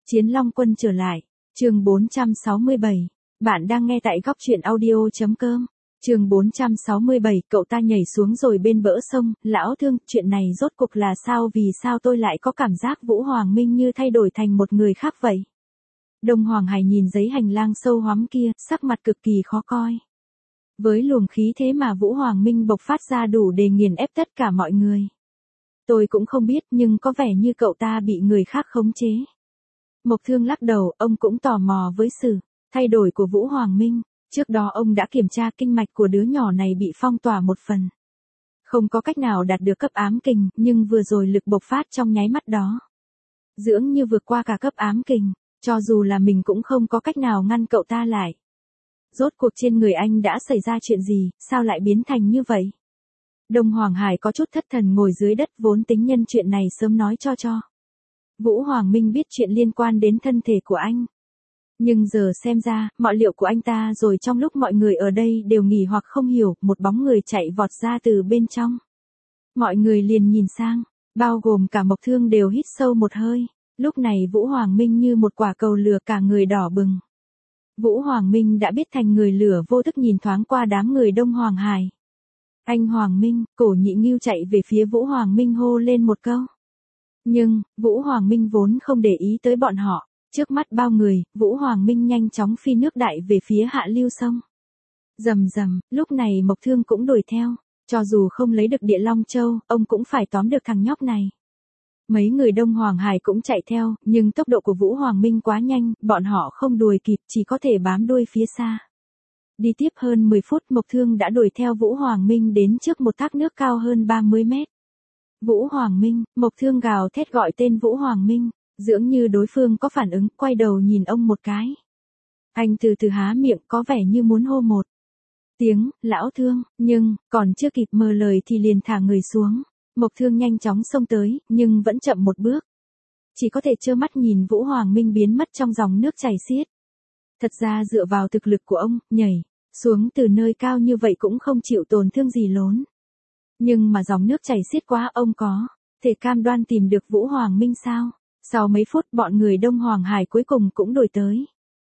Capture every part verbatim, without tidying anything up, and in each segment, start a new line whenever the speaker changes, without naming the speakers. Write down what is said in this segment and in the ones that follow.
Chiến Long Quân trở lại. Chương bốn trăm sáu mươi bảy. Bạn đang nghe tại góc truyện audio chấm com. Chương bốn trăm sáu mươi bảy, cậu ta nhảy xuống rồi bên bờ sông, lão Thương, chuyện này rốt cuộc là sao, vì sao tôi lại có cảm giác Vũ Hoàng Minh như thay đổi thành một người khác vậy? Đông Hoàng Hải nhìn giấy hành lang sâu hoắm kia, sắc mặt cực kỳ khó coi. Với luồng khí thế mà Vũ Hoàng Minh bộc phát ra đủ để nghiền ép tất cả mọi người. Tôi cũng không biết, nhưng có vẻ như cậu ta bị người khác khống chế. Mộc Thương lắc đầu, ông cũng tò mò với sự thay đổi của Vũ Hoàng Minh. Trước đó ông đã kiểm tra kinh mạch của đứa nhỏ này bị phong tỏa một phần. Không có cách nào đạt được cấp ám kình, nhưng vừa rồi lực bộc phát trong nháy mắt đó. Dưỡng như vượt qua cả cấp ám kình, cho dù là mình cũng không có cách nào ngăn cậu ta lại. Rốt cuộc trên người anh đã xảy ra chuyện gì, sao lại biến thành như vậy? Đông Hoàng Hải có chút thất thần ngồi dưới đất, vốn tính nhân chuyện này sớm nói cho cho. Vũ Hoàng Minh biết chuyện liên quan đến thân thể của anh. Nhưng giờ xem ra, mọi liệu của anh ta rồi trong lúc mọi người ở đây đều nghỉ hoặc không hiểu, một bóng người chạy vọt ra từ bên trong. Mọi người liền nhìn sang, bao gồm cả Mộc Thương đều hít sâu một hơi. Lúc này Vũ Hoàng Minh như một quả cầu lửa, cả người đỏ bừng. Vũ Hoàng Minh đã biết thành người lửa, vô thức nhìn thoáng qua đám người Đông Hoàng Hải. Anh Hoàng Minh, Cổ Nhị Ngưu chạy về phía Vũ Hoàng Minh hô lên một câu. Nhưng, Vũ Hoàng Minh vốn không để ý tới bọn họ. Trước mắt bao người, Vũ Hoàng Minh nhanh chóng phi nước đại về phía hạ lưu sông. Rầm rầm, lúc này Mộc Thương cũng đuổi theo. Cho dù không lấy được Địa Long Châu, ông cũng phải tóm được thằng nhóc này. Mấy người Đông Hoàng Hải cũng chạy theo, nhưng tốc độ của Vũ Hoàng Minh quá nhanh, bọn họ không đuổi kịp, chỉ có thể bám đuôi phía xa. Đi tiếp hơn mười phút, Mộc Thương đã đuổi theo Vũ Hoàng Minh đến trước một thác nước cao hơn ba mươi mét. Vũ Hoàng Minh, Mộc Thương gào thét gọi tên Vũ Hoàng Minh, dường như đối phương có phản ứng, quay đầu nhìn ông một cái. Anh từ từ há miệng, có vẻ như muốn hô một tiếng, lão Thương, nhưng, còn chưa kịp mở lời thì liền thả người xuống. Mộc Thương nhanh chóng xông tới, nhưng vẫn chậm một bước. Chỉ có thể trơ mắt nhìn Vũ Hoàng Minh biến mất trong dòng nước chảy xiết. Thật ra dựa vào thực lực của ông, nhảy xuống từ nơi cao như vậy cũng không chịu tổn thương gì lớn. Nhưng mà dòng nước chảy xiết quá, ông có thể cam đoan tìm được Vũ Hoàng Minh sao? Sau mấy phút, bọn người Đông Hoàng Hải cuối cùng cũng đuổi tới.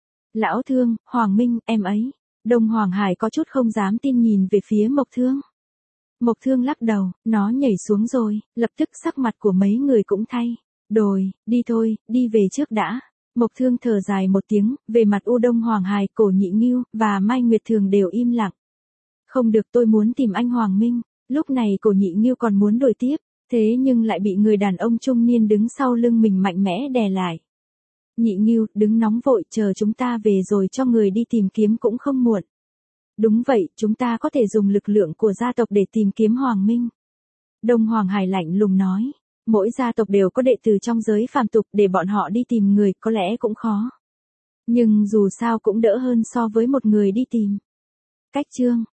Lão Thương, Hoàng Minh, em ấy. Đông Hoàng Hải có chút không dám tin nhìn về phía Mộc Thương. Mộc Thương lắc đầu, nó nhảy xuống rồi, lập tức sắc mặt của mấy người cũng thay đổi, đi thôi, đi về trước đã. Mộc Thương thở dài một tiếng, về mặt U Đông Hoàng Hải, Cổ Nhị Ngưu, và Mai Nguyệt Thường đều im lặng. Không được, tôi muốn tìm anh Hoàng Minh. Lúc này Cổ Nhị Ngưu còn muốn đuổi tiếp, thế nhưng lại bị người đàn ông trung niên đứng sau lưng mình mạnh mẽ đè lại. Nhị Ngưu, đừng nóng vội, chờ chúng ta về rồi cho người đi tìm kiếm cũng không muộn. Đúng vậy, chúng ta có thể dùng lực lượng của gia tộc để tìm kiếm Hoàng Minh. Đông Hoàng Hải lạnh lùng nói, mỗi gia tộc đều có đệ tử trong giới phàm tục, để bọn họ đi tìm người có lẽ cũng khó. Nhưng dù sao cũng đỡ hơn so với một người đi tìm. Cách chương